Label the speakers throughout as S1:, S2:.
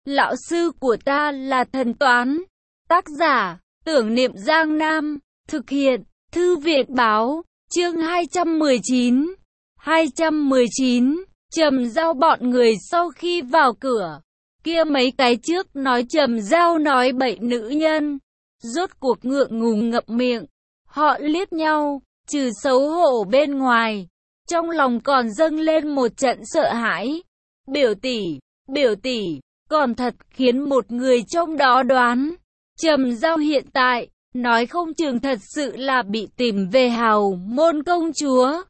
S1: Lão sư của ta là thần toán. Tác giả, Tưởng Niệm Giang Nam. Thực hiện, Thư viện báo. Chương 219. 219. Trầm Giao bọn người sau khi vào cửa. Kia mấy cái trước nói Trầm Giao nói bậy nữ nhân. Rốt cuộc ngượng ngùng ngậm miệng. Họ liếc nhau, trừ xấu hổ bên ngoài. Trong lòng còn dâng lên một trận sợ hãi. Biểu tỷ, còn thật khiến một người trong đó đoán. Trầm Giao hiện tại, nói không chừng thật sự là bị tìm về hào môn công chúa.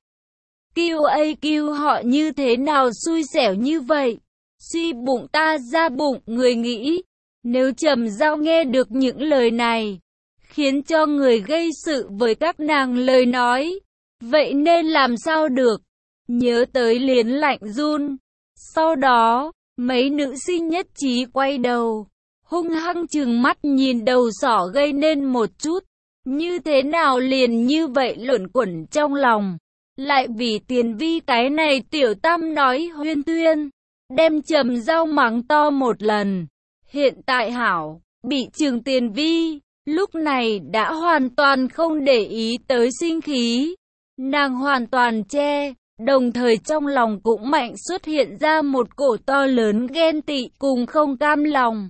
S1: QAQ họ như thế nào xui xẻo như vậy? Suy bụng ta ra bụng người nghĩ. Nếu Trầm Giao nghe được những lời này, khiến cho người gây sự với các nàng lời nói, vậy nên làm sao được? Nhớ tới liền lạnh run. Sau đó, mấy nữ sinh nhất trí quay đầu, hung hăng trừng mắt nhìn đầu sỏ gây nên một chút. Như thế nào liền như vậy luẩn quẩn trong lòng. Lại vì Tiền Vi cái này tiểu tam nói huyên thuyên, đem Trầm Giao mắng to một lần. Hiện tại hảo, bị trừng Tiền Vi, lúc này đã hoàn toàn không để ý tới sinh khí. Nàng hoàn toàn che, đồng thời trong lòng cũng mạnh xuất hiện ra một cổ to lớn ghen tị cùng không cam lòng.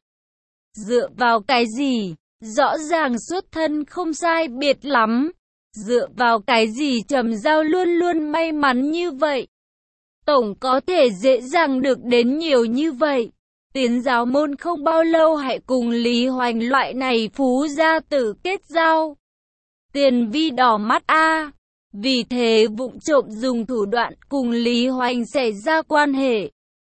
S1: Dựa vào cái gì? Rõ ràng xuất thân không sai biệt lắm. Dựa vào cái gì Trầm Giao luôn luôn may mắn như vậy? Tổng có thể dễ dàng được đến nhiều như vậy. Tiến giáo môn không bao lâu hãy cùng Lý Hoành loại này phú gia tử kết giao. Tiền Vi đỏ mắt a, vì thế vụng trộm dùng thủ đoạn cùng Lý Hoành xảy ra quan hệ.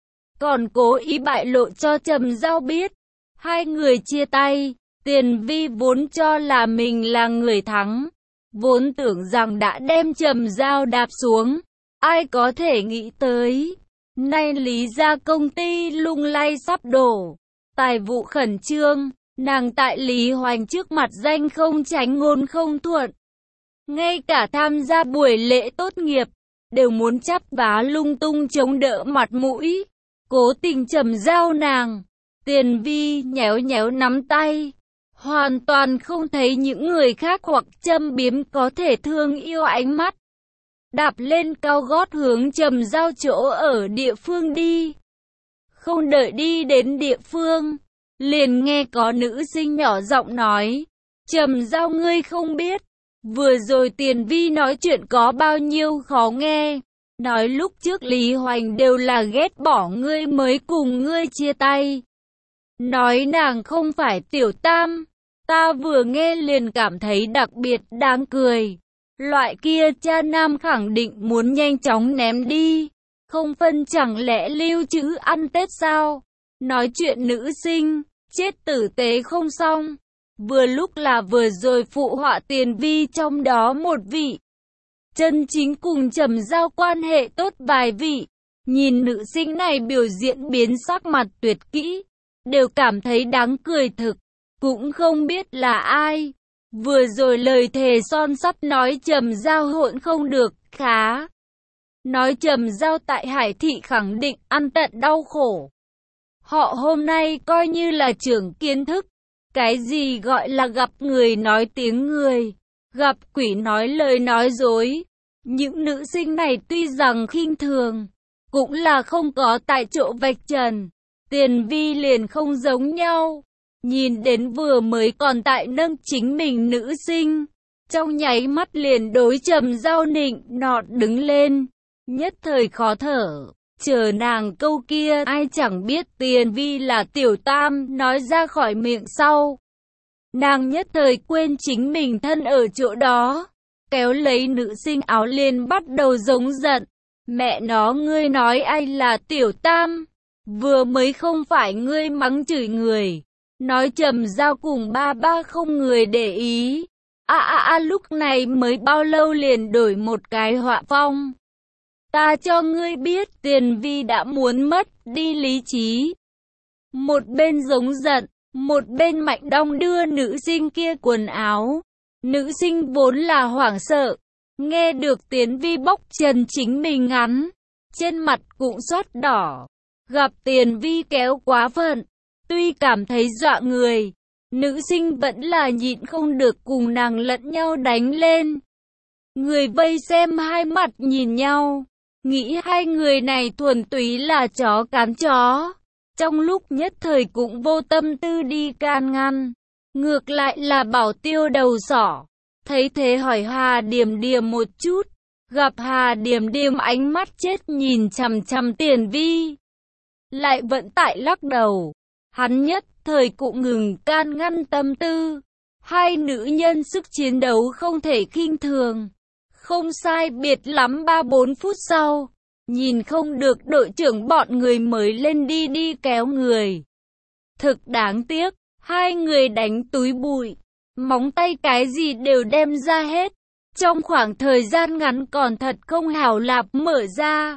S1: Còn cố ý bại lộ cho Trầm Giao biết. Hai người chia tay. Tiền Vi vốn cho là mình là người thắng, vốn tưởng rằng đã đem Trầm Giao đạp xuống. Ai có thể nghĩ tới, nay Lý gia công ty lung lay sắp đổ, tài vụ khẩn trương, nàng tại Lý Hoành trước mặt danh không tránh ngôn không thuận. Ngay cả tham gia buổi lễ tốt nghiệp, đều muốn chắp vá lung tung chống đỡ mặt mũi, cố tình Trầm Giao nàng. Tiền Vi nhéo nhéo nắm tay, hoàn toàn không thấy những người khác hoặc châm biếm có thể thương yêu ánh mắt. Đạp lên cao gót hướng Trầm Giao chỗ ở địa phương đi. Không đợi đi đến địa phương, liền nghe có nữ sinh nhỏ giọng nói, Trầm Giao ngươi không biết, vừa rồi Tiền Vi nói chuyện có bao nhiêu khó nghe. Nói lúc trước Lý Hoành đều là ghét bỏ ngươi mới cùng ngươi chia tay. Nói nàng không phải tiểu tam, ta vừa nghe liền cảm thấy đặc biệt đáng cười. Loại kia cha nam khẳng định muốn nhanh chóng ném đi, không phân chẳng lẽ lưu trữ ăn Tết sao? Nói chuyện nữ sinh, chết tử tế không xong. Vừa lúc là vừa rồi phụ họa Tiền Vi trong đó một vị. Chân chính cùng Trầm Giao quan hệ tốt vài vị. Nhìn nữ sinh này biểu diễn biến sắc mặt tuyệt kỹ, đều cảm thấy đáng cười thực, cũng không biết là ai. Vừa rồi lời thề son sắt nói Trầm Giao hỗn không được, khá. Nói Trầm Giao tại Hải Thị khẳng định ăn tận đau khổ. Họ hôm nay coi như là trưởng kiến thức. Cái gì gọi là gặp người nói tiếng người, gặp quỷ nói lời nói dối. Những nữ sinh này tuy rằng khinh thường, cũng là không có tại chỗ vạch trần. Tiền Vi liền không giống nhau. Nhìn đến vừa mới còn tại nâng chính mình nữ sinh, trong nháy mắt liền đối Trầm Giao nịnh nọt đứng lên, nhất thời khó thở. Chờ nàng câu kia ai chẳng biết Tiền Vi là tiểu tam nói ra khỏi miệng sau, nàng nhất thời quên chính mình thân ở chỗ đó, kéo lấy nữ sinh áo liền bắt đầu giống giận. Mẹ nó, ngươi nói ai là tiểu tam? Vừa mới không phải ngươi mắng chửi người, nói Trầm Giao cùng ba không người để ý. Lúc này mới bao lâu liền đổi một cái họa phong. Ta cho ngươi biết Tiền Vi đã muốn mất đi lý trí. Một bên giống giận, một bên mạnh đong đưa nữ sinh kia quần áo. Nữ sinh vốn là hoảng sợ, nghe được Tiền Vi bóc trần chính mình ngắn, trên mặt cũng xót đỏ. Gặp Tiền Vi kéo quá phận, Tuy cảm thấy dọa người, nữ sinh vẫn là nhịn không được cùng nàng lẫn nhau đánh lên. Người vây xem hai mặt nhìn nhau, nghĩ hai người này thuần túy là chó cắn chó. Trong lúc nhất thời cũng vô tâm tư đi can ngăn. Ngược lại là Bảo Tiêu đầu sỏ, thấy thế hỏi Hà Điềm Điềm một chút. Gặp Hà Điềm Điềm ánh mắt chết nhìn chằm chằm Tiền Vi, lại vẫn tại lắc đầu. Hắn nhất thời cũng ngừng can ngăn tâm tư. Hai nữ nhân sức chiến đấu không thể khinh thường. Không sai biệt lắm 3-4 phút sau, nhìn không được đội trưởng bọn người mới lên đi kéo người. Thực đáng tiếc, hai người đánh túi bụi, móng tay cái gì đều đem ra hết. Trong khoảng thời gian ngắn còn thật không hảo lạp mở ra.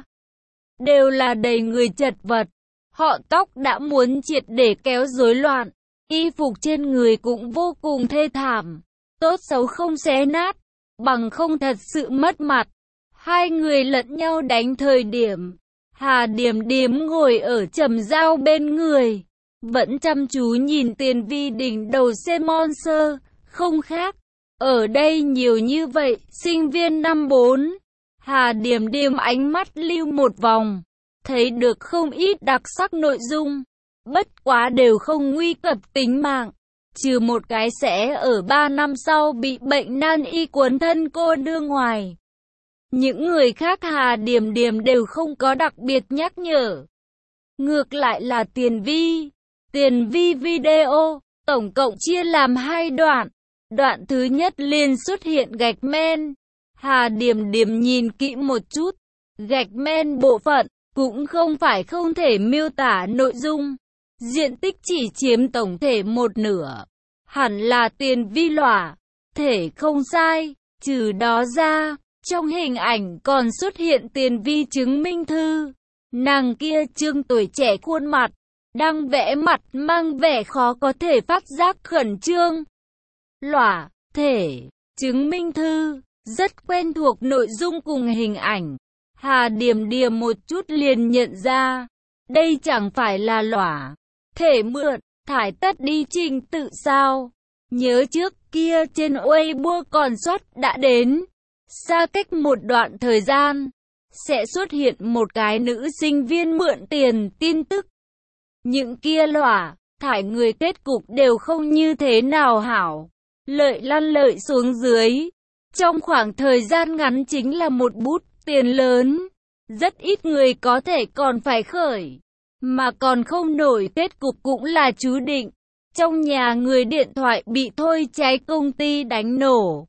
S1: Đều là đầy người chật vật. Họ tóc đã muốn triệt để kéo rối loạn. Y phục trên người cũng vô cùng thê thảm. Tốt xấu không xé nát, bằng không thật sự mất mặt. Hai người lẫn nhau đánh thời điểm, Hà Điềm Điềm ngồi ở Trầm Giao bên người, vẫn chăm chú nhìn Tiền Vi đỉnh đầu xe Monster, không khác. Ở đây nhiều như vậy, sinh viên năm 4. Hà Điềm Điềm ánh mắt lưu một vòng, thấy được không ít đặc sắc nội dung, bất quá đều không nguy cập tính mạng. Trừ một cái sẽ ở 3 năm sau bị bệnh nan y cuốn thân cô đưa ngoài. Những người khác Hà Điềm Điềm đều không có đặc biệt nhắc nhở. Ngược lại là Tiền Vi. Tiền Vi video, tổng cộng chia làm 2 đoạn. Đoạn thứ nhất liền xuất hiện gạch men. Hà Điềm Điềm nhìn kỹ một chút. Gạch men bộ phận, cũng không phải không thể miêu tả nội dung. Diện tích chỉ chiếm tổng thể 1/2. Hẳn là Tiền Vi lỏa. Thể không sai, trừ đó ra, trong hình ảnh còn xuất hiện Tiền Vi chứng minh thư. Nàng kia trương tuổi trẻ khuôn mặt, đang vẽ mặt mang vẻ khó có thể phát giác khẩn trương. Lỏa, thể, chứng minh thư, rất quen thuộc nội dung cùng hình ảnh. Hà Điềm Điềm một chút liền nhận ra, đây chẳng phải là lỏa, thể mượn, thải tất đi trình tự sao. Nhớ trước kia trên Weibo còn soát đã đến, xa cách một đoạn thời gian, sẽ xuất hiện một cái nữ sinh viên mượn tiền tin tức. Những kia lỏa, thải người kết cục đều không như thế nào hảo. Lợi lăn lợi xuống dưới. Trong khoảng thời gian ngắn chính là một bút tiền lớn. Rất ít người có thể còn phải khởi. Mà còn không nổi kết cục cũng là chú định. Trong nhà người điện thoại bị thôi cháy công ty đánh nổ.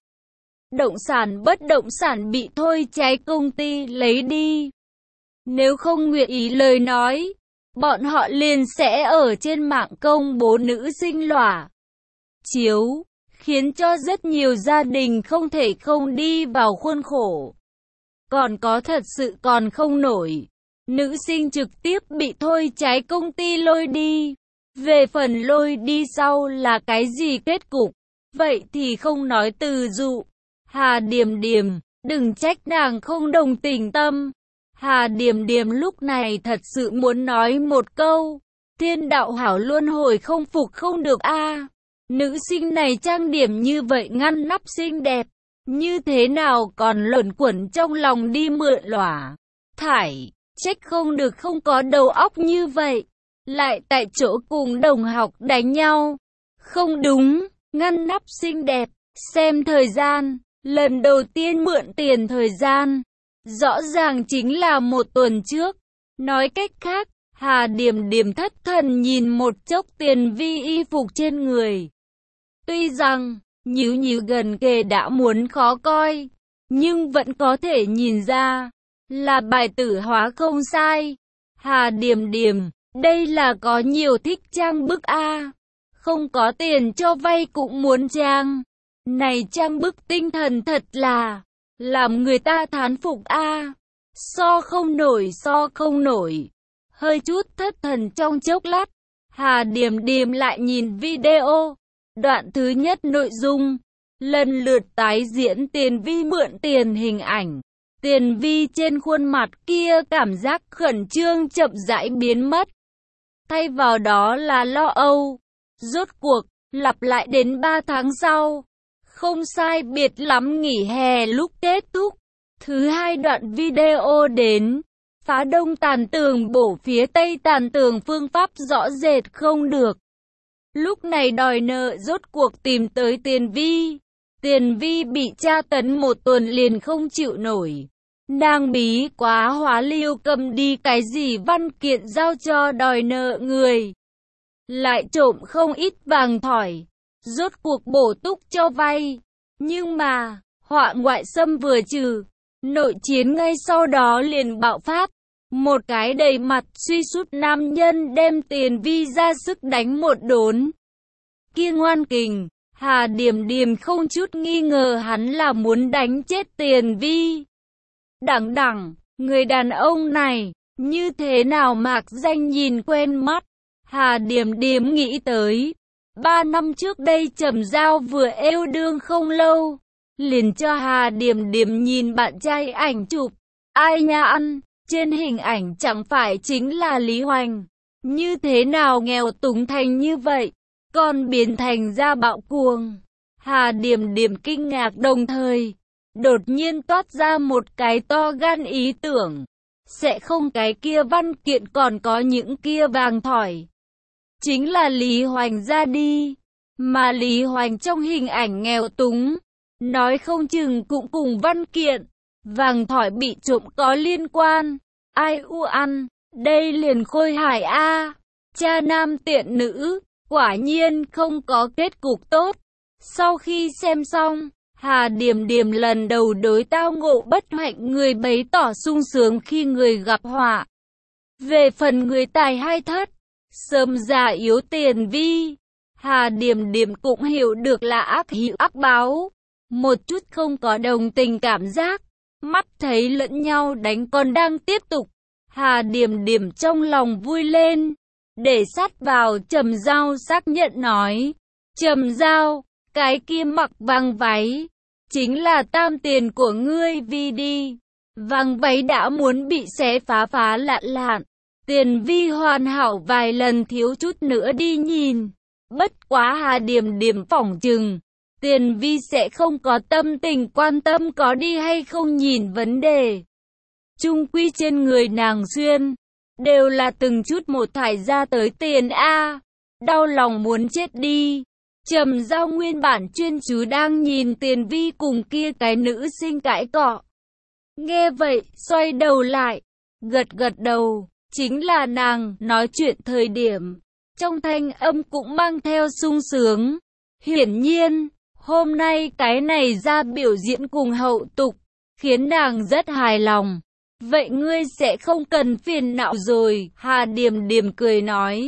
S1: Bất động sản bị thôi cháy công ty lấy đi. Nếu không nguyện ý lời nói, bọn họ liền sẽ ở trên mạng công bố nữ sinh lỏa chiếu, khiến cho rất nhiều gia đình không thể không đi vào khuôn khổ. Còn có thật sự còn không nổi, nữ sinh trực tiếp bị thôi cháy công ty lôi đi. Về phần lôi đi sau là cái gì kết cục, vậy thì không nói từ dụ. Hà Điềm Điềm, đừng trách nàng không đồng tình tâm. Hà Điềm Điềm lúc này thật sự muốn nói một câu, thiên đạo hảo luân hồi không phục không được a. Nữ sinh này trang điểm như vậy ngăn nắp xinh đẹp, như thế nào còn luẩn quẩn trong lòng đi mượn lỏa thải, trách không được không có đầu óc như vậy, lại tại chỗ cùng đồng học đánh nhau. Không đúng, ngăn nắp xinh đẹp, xem thời gian, lần đầu tiên mượn tiền thời gian, rõ ràng chính là 1 tuần trước. Nói cách khác, Hà Điềm Điềm thất thần nhìn một chốc Tiền Vi y phục trên người. Tuy rằng, nhíu gần kề đã muốn khó coi, nhưng vẫn có thể nhìn ra, là bài tử hóa không sai. Hà Điềm Điềm, đây là có nhiều thích trang bức a. Không có tiền cho vay cũng muốn trang. Này trang bức tinh thần thật là làm người ta thán phục a. So không nổi. Hơi chút thất thần trong chốc lát, Hà Điềm Điềm lại nhìn video. Đoạn thứ nhất nội dung, lần lượt tái diễn Tiền Vi mượn tiền hình ảnh. Tiền Vi trên khuôn mặt kia cảm giác khẩn trương chậm rãi biến mất. thay vào đó là lo âu. Rốt cuộc, lặp lại đến 3 tháng sau. Không sai biệt lắm nghỉ hè lúc kết thúc. Thứ hai đoạn video đến. Phá đông tàn tường bổ phía tây tàn tường, phương pháp rõ rệt không được. Lúc này đòi nợ rốt cuộc tìm tới Tiền Vi. Tiền Vi bị tra tấn 1 tuần liền không chịu nổi. Nàng bí quá hóa liêu, cầm đi cái gì văn kiện giao cho đòi nợ người. Lại trộm không ít vàng thỏi. Rốt cuộc bổ túc cho vay. Nhưng mà, họa ngoại xâm vừa trừ. Nội chiến ngay sau đó liền bạo phát. Một cái đầy mặt suy sút nam nhân đem Tiền Vi ra sức đánh một đốn. Kia ngoan kình, Hà Điểm Điểm không chút nghi ngờ hắn là muốn đánh chết Tiền Vi. Đẳng, người đàn ông này, như thế nào mạc danh nhìn quen mắt. Hà Điểm Điểm nghĩ tới, 3 năm trước đây Trầm Giao vừa êu đương không lâu, liền cho Hà Điểm Điểm nhìn bạn trai ảnh chụp. Ai nha ăn, trên hình ảnh chẳng phải chính là Lý Hoành. Như thế nào nghèo túng thành như vậy, còn biến thành ra bạo cuồng. Hà Điểm Điểm kinh ngạc đồng thời, đột nhiên toát ra một cái to gan ý tưởng. Sẽ không cái kia văn kiện còn có những kia vàng thỏi. Chính là Lý Hoành ra đi. Mà Lý Hoành trong hình ảnh nghèo túng. Nói không chừng cũng cùng văn kiện, vàng thỏi bị trộm có liên quan. Ai u ăn, đây liền khôi hài a. Cha nam tiện nữ, quả nhiên không có kết cục tốt. Sau khi xem xong, Hà Điểm Điểm lần đầu đối tao ngộ bất hạnh người bấy tỏ sung sướng khi người gặp họa. Về phần người tài hai thất, sớm già yếu Tiền Vi, Hà Điểm Điểm cũng hiểu được là ác hữu ác báo. Một chút không có đồng tình cảm giác, mắt thấy lẫn nhau đánh còn đang tiếp tục. Hà Điểm Điểm trong lòng vui lên, để sát vào Trầm Giao xác nhận nói. Trầm Giao, cái kia mặc vàng váy, chính là tam tiền của ngươi Vi đi. Vàng váy đã muốn bị xé phá lạn. Tiền Vi hoàn hảo vài lần thiếu chút nữa đi nhìn. Bất quá Hà Điểm Điểm phỏng chừng Tiền Vi sẽ không có tâm tình quan tâm có đi hay không nhìn vấn đề. Chung quy trên người nàng xuyên, đều là từng chút một thải ra tới tiền a. Đau lòng muốn chết đi. Trầm Giao nguyên bản chuyên chú đang nhìn Tiền Vi cùng kia cái nữ sinh cãi cọ. Nghe vậy, xoay đầu lại, gật đầu, chính là nàng nói chuyện thời điểm. Trong thanh âm cũng mang theo sung sướng. Hiển nhiên, hôm nay cái này ra biểu diễn cùng hậu tục, khiến nàng rất hài lòng. Vậy ngươi sẽ không cần phiền não rồi, Hà Điểm Điểm cười nói.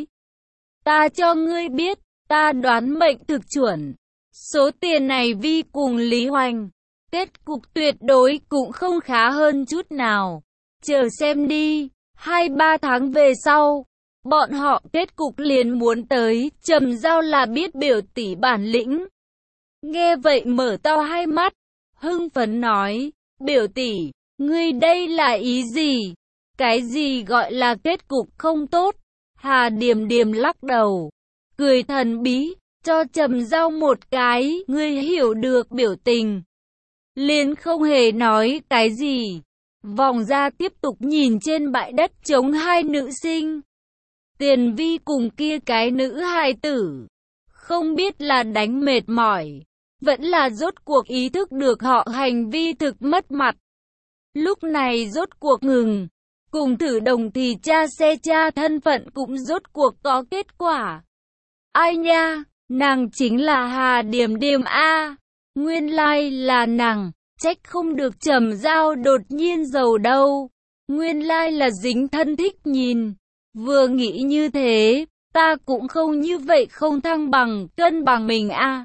S1: Ta cho ngươi biết, ta đoán mệnh thực chuẩn. Số tiền này Vi cùng Lý Hoành, kết cục tuyệt đối cũng không khá hơn chút nào. Chờ xem đi, 2-3 tháng về sau, bọn họ kết cục liền muốn tới. Trầm Giao là biết biểu tỷ bản lĩnh. Nghe vậy mở to hai mắt, hưng phấn nói, biểu tỷ, ngươi đây là ý gì? Cái gì gọi là kết cục không tốt? Hà Điểm Điểm lắc đầu, cười thần bí, cho Trầm Giao một cái, ngươi hiểu được biểu tình. Liền không hề nói cái gì. Vòng ra tiếp tục nhìn trên bãi đất trống hai nữ sinh. Tiền Vi cùng kia cái nữ hài tử. Không biết là đánh mệt mỏi, vẫn là rốt cuộc ý thức được họ hành vi thực mất mặt. Lúc này rốt cuộc ngừng. Cùng thử đồng thì tra xe tra thân phận cũng rốt cuộc có kết quả. Ai nha, nàng chính là Hà Điểm Điểm a. Nguyên lai là nàng, trách không được Trầm Giao đột nhiên giàu đâu. Nguyên lai là dính thân thích nhìn. Vừa nghĩ như thế, ta cũng không như vậy không thăng bằng, cân bằng mình a.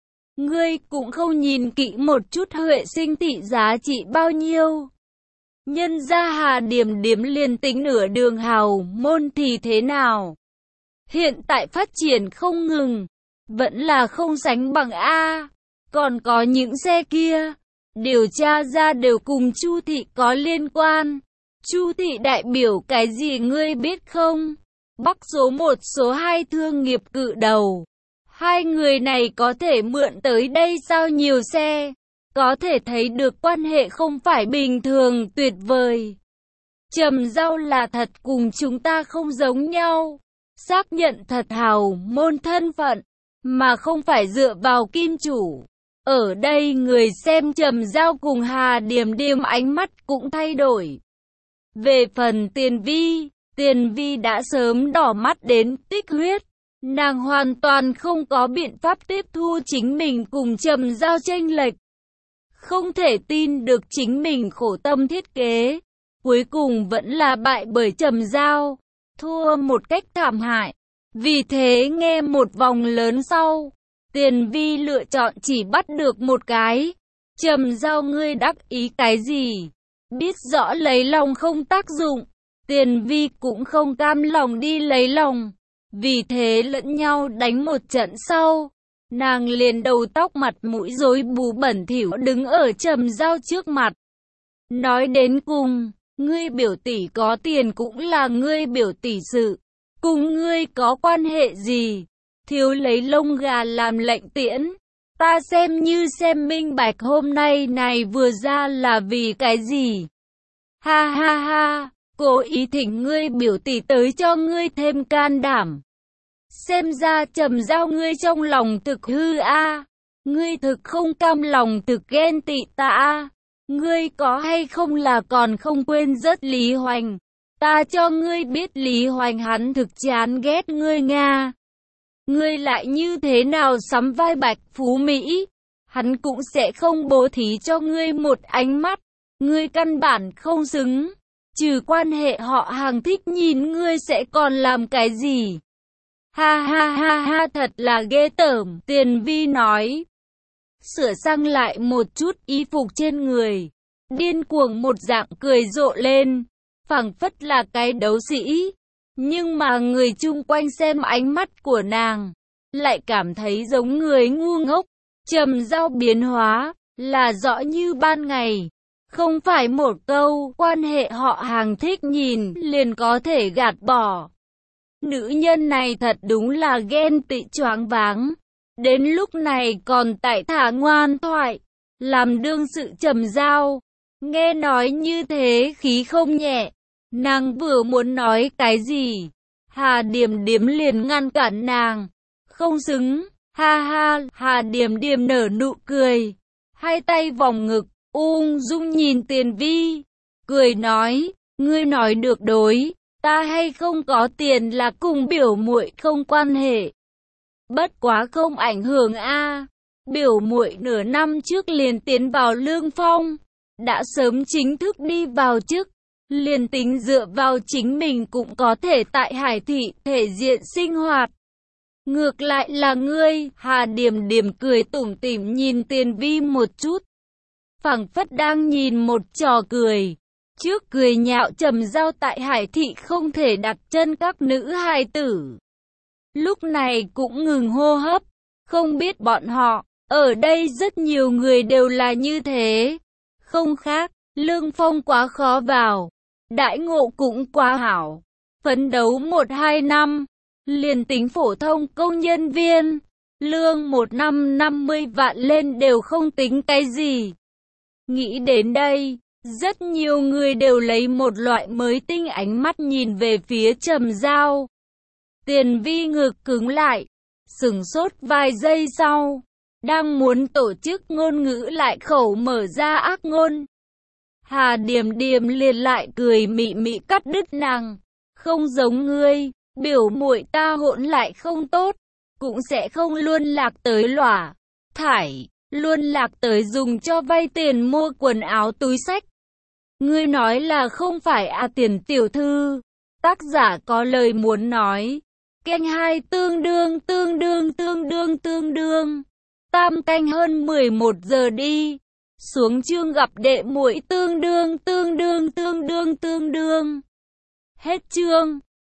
S1: Ngươi cũng không nhìn kỹ một chút Huệ Sinh thị giá trị bao nhiêu. Nhân ra Hà Điểm Điểm liền tính nửa đường hào môn thì thế nào? Hiện tại phát triển không ngừng, vẫn là không sánh bằng a. Còn có những xe kia, điều tra ra đều cùng Chu thị có liên quan. Chu thị đại biểu cái gì ngươi biết không? Bắc số 1 số 2 thương nghiệp cự đầu. Hai người này có thể mượn tới đây sao nhiều xe. Có thể thấy được quan hệ không phải bình thường, tuyệt vời. Trầm Giao là thật cùng chúng ta không giống nhau. Xác nhận thật hào môn thân phận, mà không phải dựa vào kim chủ. Ở đây người xem Trầm Giao cùng Hà Điềm Điềm ánh mắt cũng thay đổi. Về phần Tiền Vi đã sớm đỏ mắt đến tích huyết. Nàng hoàn toàn không có biện pháp tiếp thu chính mình cùng Trầm Giao chênh lệch. Không thể tin được chính mình khổ tâm thiết kế. Cuối cùng vẫn là bại bởi Trầm Giao. Thua một cách thảm hại. Vì thế nghe một vòng lớn sau, Tiền Vi lựa chọn chỉ bắt được một cái. Trầm Giao ngươi đắc ý cái gì? Biết rõ lấy lòng không tác dụng. Tiền Vi cũng không cam lòng đi lấy lòng. Vì thế lẫn nhau đánh một trận sau. Nàng liền đầu tóc mặt mũi rối bù bẩn thỉu đứng ở Trầm Giao trước mặt. Nói đến cùng, ngươi biểu tỷ có tiền cũng là ngươi biểu tỷ sự. Cùng ngươi có quan hệ gì? Thiếu lấy lông gà làm lệnh tiễn. Ta xem như xem minh bạch hôm nay này vừa ra là vì cái gì? Ha ha ha, cố ý thỉnh ngươi biểu tỷ tới cho ngươi thêm can đảm. Xem ra Trầm Giao ngươi trong lòng thực hư a. Ngươi thực không cam lòng, thực ghen tị ta a. Ngươi có hay không là còn không quên rớt Lý Hoành. Ta cho ngươi biết Lý Hoành hắn thực chán ghét ngươi Nga. Ngươi lại như thế nào sắm vai Bạch Phú Mỹ, hắn cũng sẽ không bố thí cho ngươi một ánh mắt. Ngươi căn bản không xứng. Trừ quan hệ họ hàng thích nhìn ngươi sẽ còn làm cái gì? Ha ha ha ha, thật là ghê tởm, Tiền Vi nói. Sửa sang lại một chút y phục trên người. Điên cuồng một dạng cười rộ lên. Phảng phất là cái đấu sĩ. Nhưng mà người chung quanh xem ánh mắt của nàng, lại cảm thấy giống người ngu ngốc. Trầm Giao biến hóa, là rõ như ban ngày. Không phải một câu, quan hệ họ hàng thích nhìn, liền có thể gạt bỏ. Nữ nhân này thật đúng là ghen tị choáng váng. Đến lúc này còn tại thả ngoan thoại, làm đương sự Trầm Giao. Nghe nói như thế khí không nhẹ. Nàng vừa muốn nói cái gì, Hà Điềm Điềm liền ngăn cản nàng. Không xứng, ha ha, Hà Điềm Điềm nở nụ cười. Hai tay vòng ngực, ung dung nhìn Tiền Vi. Cười nói, ngươi nói được đối, ta hay không có tiền là cùng biểu muội không quan hệ. Bất quá không ảnh hưởng a. Biểu muội nửa năm trước liền tiến vào Lương Phong, đã sớm chính thức đi vào chức. Liền tính dựa vào chính mình cũng có thể tại Hải Thị thể diện sinh hoạt. Ngược lại là ngươi, Hà Điềm Điềm cười tủm tỉm nhìn Tiền Vi một chút. Phảng phất đang nhìn một trò cười. Trước cười nhạo Trầm Giao tại Hải Thị không thể đặt chân các nữ hài tử. Lúc này cũng ngừng hô hấp. Không biết bọn họ, ở đây rất nhiều người đều là như thế. Không khác, Lương Phong quá khó vào. Đãi ngộ cũng quá hảo. Phấn đấu 1-2 năm, liền tính phổ thông công nhân viên, lương một năm 50 vạn lên đều không tính cái gì. Nghĩ đến đây, rất nhiều người đều lấy một loại mới tinh ánh mắt nhìn về phía Trầm Giao. Tiền Vi ngực cứng lại, sửng sốt vài giây sau, đang muốn tổ chức ngôn ngữ lại khẩu mở ra ác ngôn. Hà Điềm Điềm liền lại cười mị mị cắt đứt nàng. Không giống ngươi, biểu muội ta hỗn lại không tốt, cũng sẽ không luôn lạc tới lỏa thải, luôn lạc tới dùng cho vay tiền mua quần áo túi xách. Ngươi nói là không phải à Tiền tiểu thư? Tác giả có lời muốn nói. Canh 2 tương đương. Tam canh hơn 11 giờ đi. Xuống chương gặp đệ muội tương đương. Hết chương.